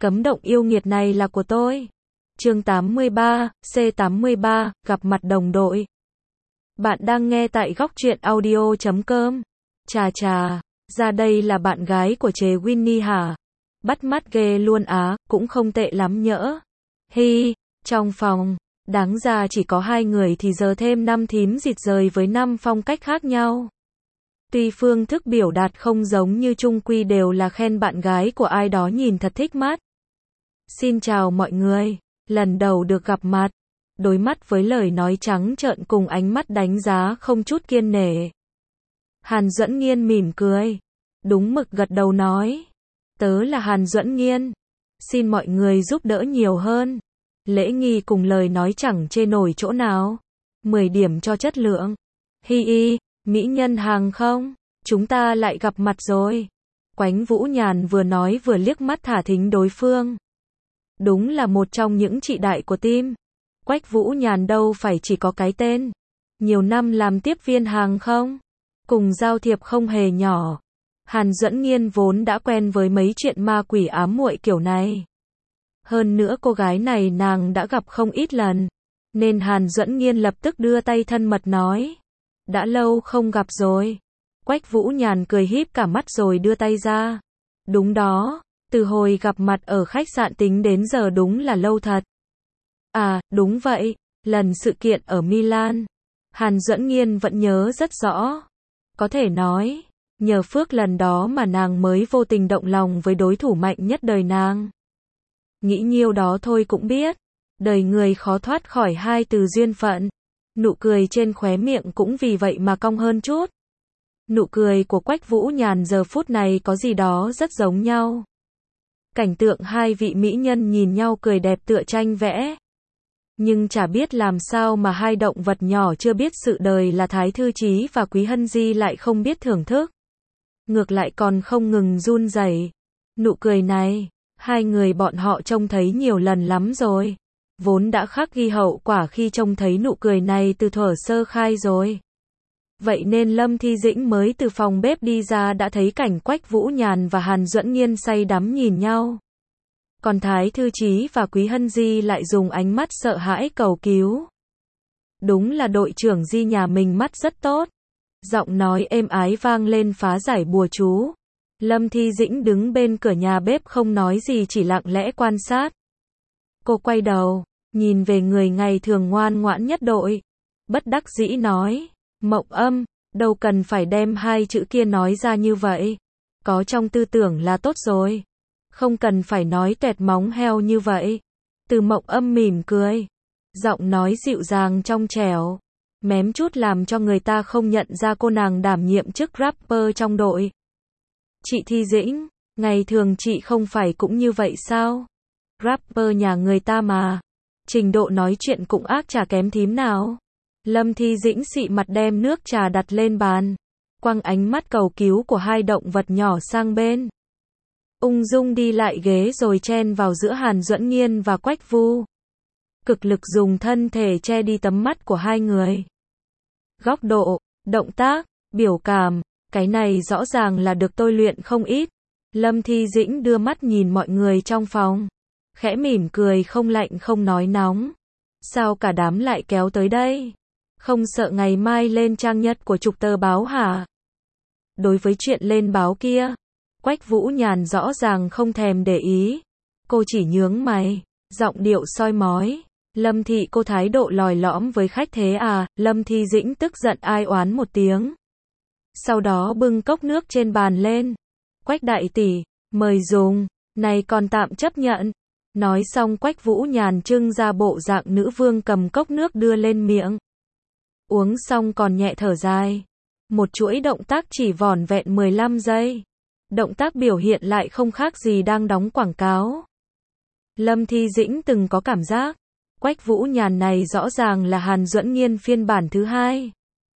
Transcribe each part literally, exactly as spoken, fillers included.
Cấm động yêu nghiệt này là của tôi. Chương tám mươi ba, C tám mươi ba, gặp mặt đồng đội. Bạn đang nghe tại góc truyện audio chấm com. Chà chà, ra đây là bạn gái của chế Winnie hả? Bắt mắt ghê luôn á, cũng không tệ lắm nhỡ. Hi, trong phòng, đáng ra chỉ có hai người thì giờ thêm năm thím rịt rời với năm phong cách khác nhau. Tuy phương thức biểu đạt không giống như chung quy đều là khen bạn gái của ai đó nhìn thật thích mắt. Xin chào mọi người, lần đầu được gặp mặt. Đối mắt với lời nói trắng trợn cùng ánh mắt đánh giá không chút kiêng nể. Hàn Duẫn Nghiên mỉm cười, đúng mực gật đầu nói. Tớ là Hàn Duẫn Nghiên. Xin mọi người giúp đỡ nhiều hơn. Lễ nghi cùng lời nói chẳng chê nổi chỗ nào. mười điểm cho chất lượng. Hi hi, mỹ nhân hàng không? Chúng ta lại gặp mặt rồi. Quách Vũ Nhàn vừa nói vừa liếc mắt thả thính đối phương. Đúng là một trong những chị đại của team. Quách Vũ Nhàn đâu phải chỉ có cái tên. Nhiều năm làm tiếp viên hàng không. Cùng giao thiệp không hề nhỏ. Hàn Duẫn Nghiên vốn đã quen với mấy chuyện ma quỷ ám muội kiểu này. Hơn nữa cô gái này nàng đã gặp không ít lần. Nên Hàn Duẫn Nghiên lập tức đưa tay thân mật nói. Đã lâu không gặp rồi. Quách Vũ Nhàn cười híp cả mắt rồi đưa tay ra. Đúng đó, từ hồi gặp mặt ở khách sạn tính đến giờ đúng là lâu thật. À, đúng vậy, lần sự kiện ở Milan. Hàn Duẫn Nghiên vẫn nhớ rất rõ. Có thể nói, nhờ phước lần đó mà nàng mới vô tình động lòng với đối thủ mạnh nhất đời nàng. Nghĩ nhiêu đó thôi cũng biết, đời người khó thoát khỏi hai từ duyên phận. Nụ cười trên khóe miệng cũng vì vậy mà cong hơn chút. Nụ cười của Quách Vũ Nhàn giờ phút này có gì đó rất giống nhau. Cảnh tượng hai vị mỹ nhân nhìn nhau cười đẹp tựa tranh vẽ. Nhưng chả biết làm sao mà hai động vật nhỏ chưa biết sự đời là Thái Thư Chí và Quý Hân Di lại không biết thưởng thức. Ngược lại còn không ngừng run rẩy. Nụ cười này, hai người bọn họ trông thấy nhiều lần lắm rồi. Vốn đã khắc ghi hậu quả khi trông thấy nụ cười này từ thuở sơ khai rồi. Vậy nên Lâm Thi Dĩnh mới từ phòng bếp đi ra đã thấy cảnh Quách Vũ Nhàn và Hàn Duẫn Nghiên say đắm nhìn nhau. Còn Thái Thư Chí và Quý Hân Di lại dùng ánh mắt sợ hãi cầu cứu. Đúng là đội trưởng Di nhà mình mắt rất tốt. Giọng nói êm ái vang lên phá giải bùa chú. Lâm Thi Dĩnh đứng bên cửa nhà bếp không nói gì chỉ lặng lẽ quan sát. Cô quay đầu, nhìn về người ngày thường ngoan ngoãn nhất đội. Bất đắc dĩ nói, Mộng Âm, đâu cần phải đem hai chữ kia nói ra như vậy. Có trong tư tưởng là tốt rồi. Không cần phải nói tuẹt móng heo như vậy. Từ Mộng Âm mỉm cười. Giọng nói dịu dàng trong trẻo. Mém chút làm cho người ta không nhận ra cô nàng đảm nhiệm chức rapper trong đội. Chị Thi Dĩnh, ngày thường chị không phải cũng như vậy sao? Rapper nhà người ta mà. Trình độ nói chuyện cũng ác chả kém thím nào. Lâm Thi Dĩnh xị mặt đem nước trà đặt lên bàn. Quăng ánh mắt cầu cứu của hai động vật nhỏ sang bên. Ung dung đi lại ghế rồi chen vào giữa Hàn Duẫn Nghiên và Quách Vu. Cực lực dùng thân thể che đi tấm mắt của hai người. Góc độ, động tác, biểu cảm, cái này rõ ràng là được tôi luyện không ít. Lâm Thi Dĩnh đưa mắt nhìn mọi người trong phòng. Khẽ mỉm cười không lạnh không nói nóng. Sao cả đám lại kéo tới đây? Không sợ ngày mai lên trang nhất của chục tờ báo hả? Đối với chuyện lên báo kia, Quách Vũ Nhàn rõ ràng không thèm để ý. Cô chỉ nhướng mày, giọng điệu soi mói. Lâm Thị cô thái độ lòi lõm với khách thế à? Lâm Thi Dĩnh tức giận ai oán một tiếng. Sau đó bưng cốc nước trên bàn lên. Quách đại tỷ, mời dùng, này còn tạm chấp nhận. Nói xong Quách Vũ Nhàn trưng ra bộ dạng nữ vương cầm cốc nước đưa lên miệng. Uống xong còn nhẹ thở dài. Một chuỗi động tác chỉ vỏn vẹn mười lăm giây. Động tác biểu hiện lại không khác gì đang đóng quảng cáo. Lâm Thi Dĩnh từng có cảm giác, Quách Vũ Nhàn này rõ ràng là Hàn Duẫn Nghiên phiên bản thứ hai.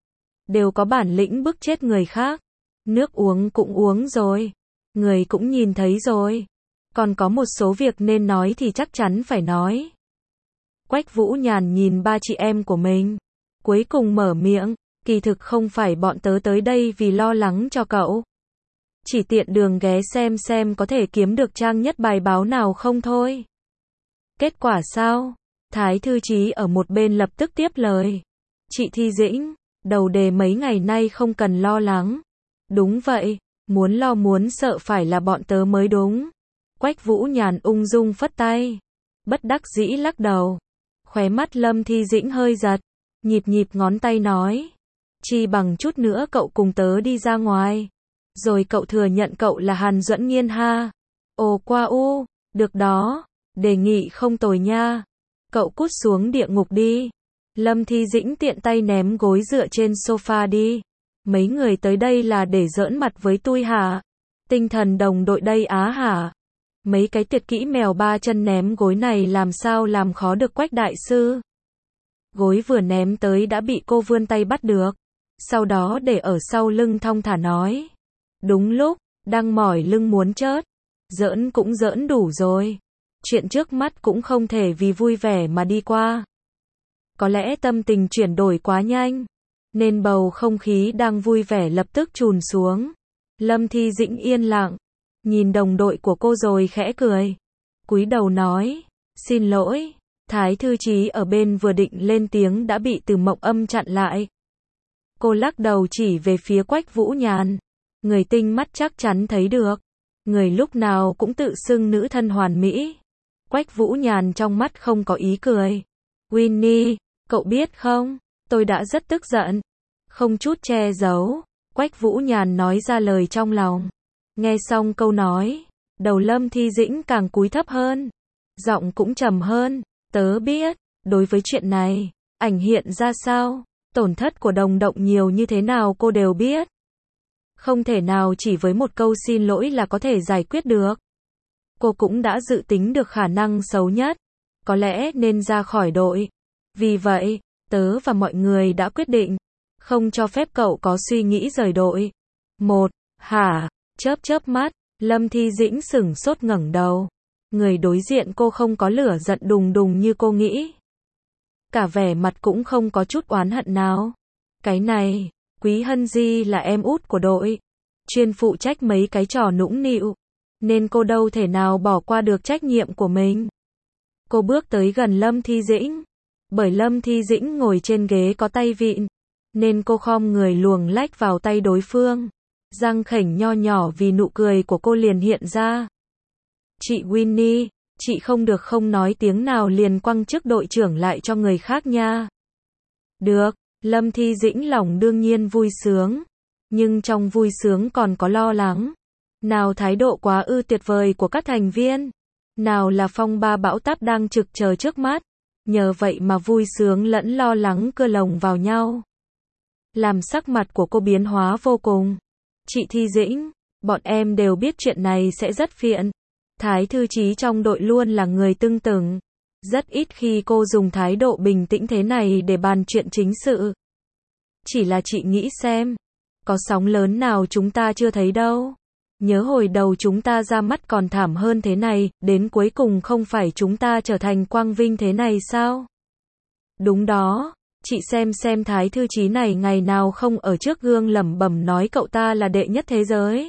Đều có bản lĩnh bức chết người khác. Nước uống cũng uống rồi. Người cũng nhìn thấy rồi. Còn có một số việc nên nói thì chắc chắn phải nói. Quách Vũ Nhàn nhìn ba chị em của mình. Cuối cùng mở miệng, kỳ thực không phải bọn tớ tới đây vì lo lắng cho cậu. Chỉ tiện đường ghé xem xem có thể kiếm được trang nhất bài báo nào không thôi. Kết quả sao? Thái thư chí ở một bên lập tức tiếp lời. Chị Thi Dĩnh, đầu đề mấy ngày nay không cần lo lắng. Đúng vậy, muốn lo muốn sợ phải là bọn tớ mới đúng. Quách Vũ Nhàn ung dung phất tay. Bất đắc dĩ lắc đầu. Khóe mắt Lâm Thi Dĩnh hơi giật. Nhịp nhịp ngón tay nói. Chi bằng chút nữa cậu cùng tớ đi ra ngoài. Rồi cậu thừa nhận cậu là Hàn Duẫn Nghiên ha. Ồ qua u, được đó. Đề nghị không tồi nha. Cậu cút xuống địa ngục đi. Lâm Thi Dĩnh tiện tay ném gối dựa trên sofa đi. Mấy người tới đây là để giỡn mặt với tui hả? Tinh thần đồng đội đây á hả? Mấy cái tuyệt kỹ mèo ba chân ném gối này làm sao làm khó được Quách đại sư? Gối vừa ném tới đã bị cô vươn tay bắt được. Sau đó để ở sau lưng thong thả nói. Đúng lúc, đang mỏi lưng muốn chớt. Giỡn cũng giỡn đủ rồi. Chuyện trước mắt cũng không thể vì vui vẻ mà đi qua. Có lẽ tâm tình chuyển đổi quá nhanh, nên bầu không khí đang vui vẻ lập tức trùn xuống. Lâm Thi Dĩnh yên lặng, nhìn đồng đội của cô rồi khẽ cười. Cúi đầu nói, xin lỗi. Thái thư chí ở bên vừa định lên tiếng đã bị Từ Mộng Âm chặn lại. Cô lắc đầu chỉ về phía Quách Vũ Nhàn. Người tinh mắt chắc chắn thấy được. Người lúc nào cũng tự xưng nữ thân hoàn mỹ. Quách Vũ Nhàn trong mắt không có ý cười. Winnie, cậu biết không, tôi đã rất tức giận. Không chút che giấu, Quách Vũ Nhàn nói ra lời trong lòng. Nghe xong câu nói, đầu Lâm Thi Dĩnh càng cúi thấp hơn. Giọng cũng trầm hơn. Tớ biết, đối với chuyện này, ảnh hiện ra sao, tổn thất của đồng động nhiều như thế nào cô đều biết. Không thể nào chỉ với một câu xin lỗi là có thể giải quyết được. Cô cũng đã dự tính được khả năng xấu nhất. Có lẽ nên ra khỏi đội. Vì vậy, tớ và mọi người đã quyết định. Không cho phép cậu có suy nghĩ rời đội. Một, hả? Chớp chớp mắt, Lâm Thi Dĩnh sửng sốt ngẩng đầu. Người đối diện cô không có lửa giận đùng đùng như cô nghĩ. Cả vẻ mặt cũng không có chút oán hận nào. Cái này, Quý Hân Di là em út của đội. Chuyên phụ trách mấy cái trò nũng nịu. Nên cô đâu thể nào bỏ qua được trách nhiệm của mình. Cô bước tới gần Lâm Thi Dĩnh. Bởi Lâm Thi Dĩnh ngồi trên ghế có tay vịn. Nên cô khom người luồng lách vào tay đối phương. Răng khểnh nho nhỏ vì nụ cười của cô liền hiện ra. Chị Winnie, chị không được không nói tiếng nào liền quăng chức đội trưởng lại cho người khác nha. Được, Lâm Thi Dĩnh lòng đương nhiên vui sướng. Nhưng trong vui sướng còn có lo lắng. Nào thái độ quá ư tuyệt vời của các thành viên. Nào là phong ba bão táp đang trực chờ trước mắt. Nhờ vậy mà vui sướng lẫn lo lắng cưa lồng vào nhau. Làm sắc mặt của cô biến hóa vô cùng. Chị Thi Dĩnh, bọn em đều biết chuyện này sẽ rất phiền. Thái thư chí trong đội luôn là người tưng tửng. Rất ít khi cô dùng thái độ bình tĩnh thế này để bàn chuyện chính sự. Chỉ là chị nghĩ xem. Có sóng lớn nào chúng ta chưa thấy đâu. Nhớ hồi đầu chúng ta ra mắt còn thảm hơn thế này, đến cuối cùng không phải chúng ta trở thành quang vinh thế này sao? Đúng đó, chị xem xem thái thư chí này ngày nào không ở trước gương lẩm bẩm nói cậu ta là đệ nhất thế giới.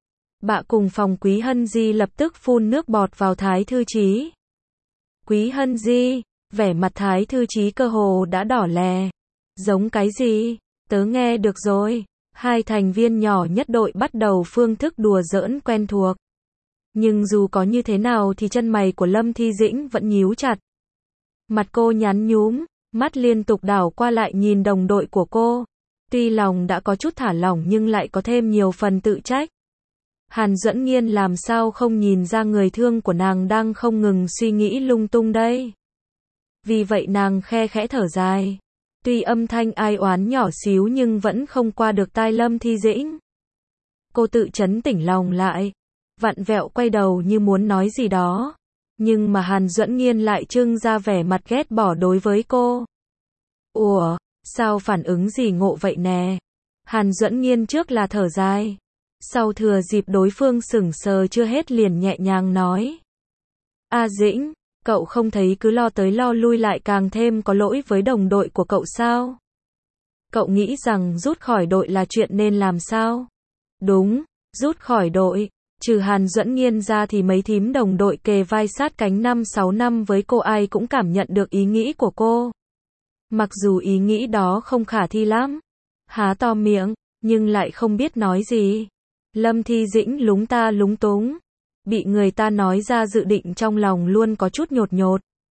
Bạ cùng phòng Quý Hân Di lập tức phun nước bọt vào thái thư chí. Quý Hân Di, vẻ mặt thái thư chí cơ hồ đã đỏ lè. Giống cái gì? Tớ nghe được rồi. Hai thành viên nhỏ nhất đội bắt đầu phương thức đùa giỡn quen thuộc. Nhưng dù có như thế nào thì chân mày của Lâm Thi Dĩnh vẫn nhíu chặt. Mặt cô nhắn nhúm, mắt liên tục đảo qua lại nhìn đồng đội của cô. Tuy lòng đã có chút thả lỏng nhưng lại có thêm nhiều phần tự trách. Hàn Duẫn Nghiên làm sao không nhìn ra người thương của nàng đang không ngừng suy nghĩ lung tung đây. Vì vậy nàng khe khẽ thở dài. Tuy âm thanh ai oán nhỏ xíu nhưng vẫn không qua được tai Lâm Thi Dĩnh. Cô tự trấn tỉnh lòng lại. Vặn vẹo quay đầu như muốn nói gì đó. Nhưng mà Hàn Duẫn Nghiên lại trưng ra vẻ mặt ghét bỏ đối với cô. Ủa, sao phản ứng gì ngộ vậy nè? Hàn Duẫn Nghiên trước là thở dài. Sau thừa dịp đối phương sững sờ chưa hết liền nhẹ nhàng nói. A Dĩnh, cậu không thấy cứ lo tới lo lui lại càng thêm có lỗi với đồng đội của cậu sao? Cậu nghĩ rằng rút khỏi đội là chuyện nên làm sao? Đúng, rút khỏi đội. Trừ Hàn Duẫn Nghiên ra thì mấy thím đồng đội kề vai sát cánh năm sáu năm với cô ai cũng cảm nhận được ý nghĩ của cô. Mặc dù ý nghĩ đó không khả thi lắm. Há to miệng, nhưng lại không biết nói gì. Lâm Thi Dĩnh lúng ta lúng túng. Bị người ta nói ra dự định trong lòng luôn có chút nhột nhột.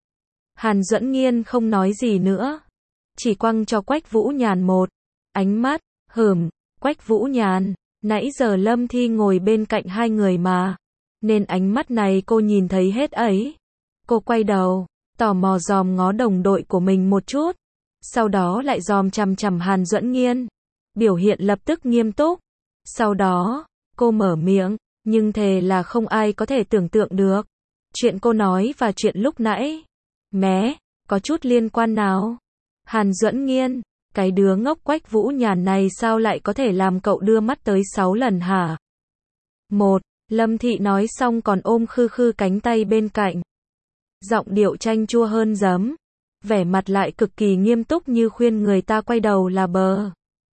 Hàn Duẫn Nghiên không nói gì nữa. Chỉ quăng cho Quách Vũ Nhàn một ánh mắt, hửm, Quách Vũ Nhàn, nãy giờ Lâm Thi ngồi bên cạnh hai người mà. Nên ánh mắt này cô nhìn thấy hết ấy. Cô quay đầu, tò mò dòm ngó đồng đội của mình một chút. Sau đó lại dòm chằm chằm Hàn Duẫn Nghiên. Biểu hiện lập tức nghiêm túc. Sau đó, cô mở miệng, nhưng thề là không ai có thể tưởng tượng được. Chuyện cô nói và chuyện lúc nãy. Mé, có chút liên quan nào? Hàn Duẫn Nghiên, cái đứa ngốc Quách Vũ Nhàn này sao lại có thể làm cậu đưa mắt tới sáu lần hả? Một, Lâm Thị nói xong còn ôm khư khư cánh tay bên cạnh. Giọng điệu chanh chua hơn giấm. Vẻ mặt lại cực kỳ nghiêm túc như khuyên người ta quay đầu là bờ.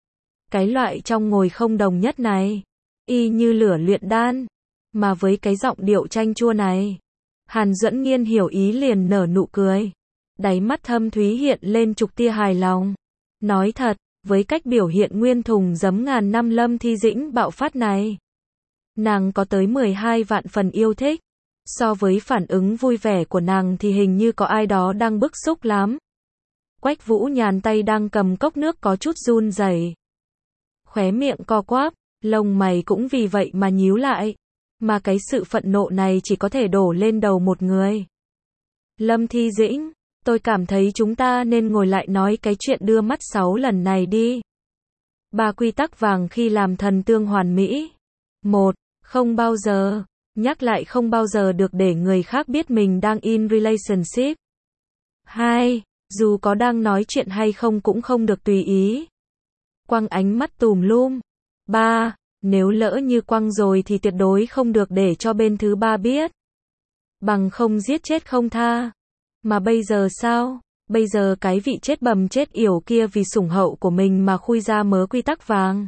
Cái loại trong ngồi không đồng nhất này. Y như lửa luyện đan. Mà với cái giọng điệu chanh chua này. Hàn Duẫn Nghiên hiểu ý liền nở nụ cười. Đáy mắt thâm thúy hiện lên chục tia hài lòng. Nói thật, với cách biểu hiện nguyên thùng giấm ngàn năm Lâm Thi Dĩnh bạo phát này. Nàng có tới mười hai vạn phần yêu thích. So với phản ứng vui vẻ của nàng thì hình như có ai đó đang bức xúc lắm. Quách Vũ Nhàn tay đang cầm cốc nước có chút run rẩy. Khóe miệng co quắp, lông mày cũng vì vậy mà nhíu lại. Mà cái sự phẫn nộ này chỉ có thể đổ lên đầu một người. Lâm Thi Dĩnh, tôi cảm thấy chúng ta nên ngồi lại nói cái chuyện đưa mắt sáu lần này đi. Ba quy tắc vàng khi làm thần tương hoàn mỹ. Một, không bao giờ, nhắc lại không bao giờ được để người khác biết mình đang in relationship. Hai, dù có đang nói chuyện hay không cũng không được tùy ý. Quăng ánh mắt tùm lum. Ba, nếu lỡ như quăng rồi thì tuyệt đối không được để cho bên thứ ba biết. Bằng không giết chết không tha. Mà bây giờ sao? Bây giờ cái vị chết bầm chết yểu kia vì sủng hậu của mình mà khui ra mớ quy tắc vàng.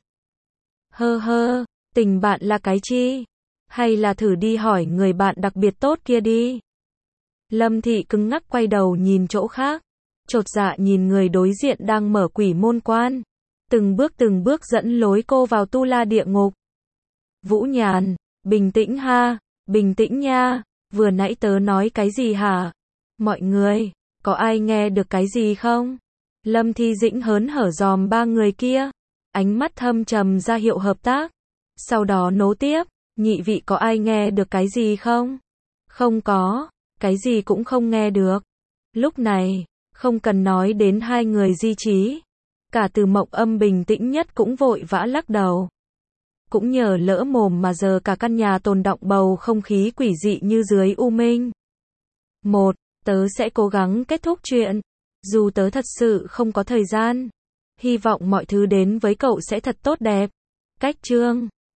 Hơ hơ, tình bạn là cái chi? Hay là thử đi hỏi người bạn đặc biệt tốt kia đi. Lâm Thị cứng ngắc quay đầu nhìn chỗ khác. Chột dạ nhìn người đối diện đang mở quỷ môn quan. Từng bước từng bước dẫn lối cô vào tu la địa ngục. Vũ Nhàn, bình tĩnh ha, bình tĩnh nha, vừa nãy tớ nói cái gì hả? Mọi người, có ai nghe được cái gì không? Lâm Thi Dĩnh hớn hở dòm ba người kia. Ánh mắt thâm trầm ra hiệu hợp tác. Sau đó nối tiếp, nhị vị có ai nghe được cái gì không? Không có, cái gì cũng không nghe được. Lúc này, không cần nói đến hai người Di Trí. Cả Từ Mộng Âm bình tĩnh nhất cũng vội vã lắc đầu. Cũng nhờ lỡ mồm mà giờ cả căn nhà tồn đọng bầu không khí quỷ dị như dưới u minh. Một, tớ sẽ cố gắng kết thúc chuyện. Dù tớ thật sự không có thời gian. Hy vọng mọi thứ đến với cậu sẽ thật tốt đẹp. Cách chương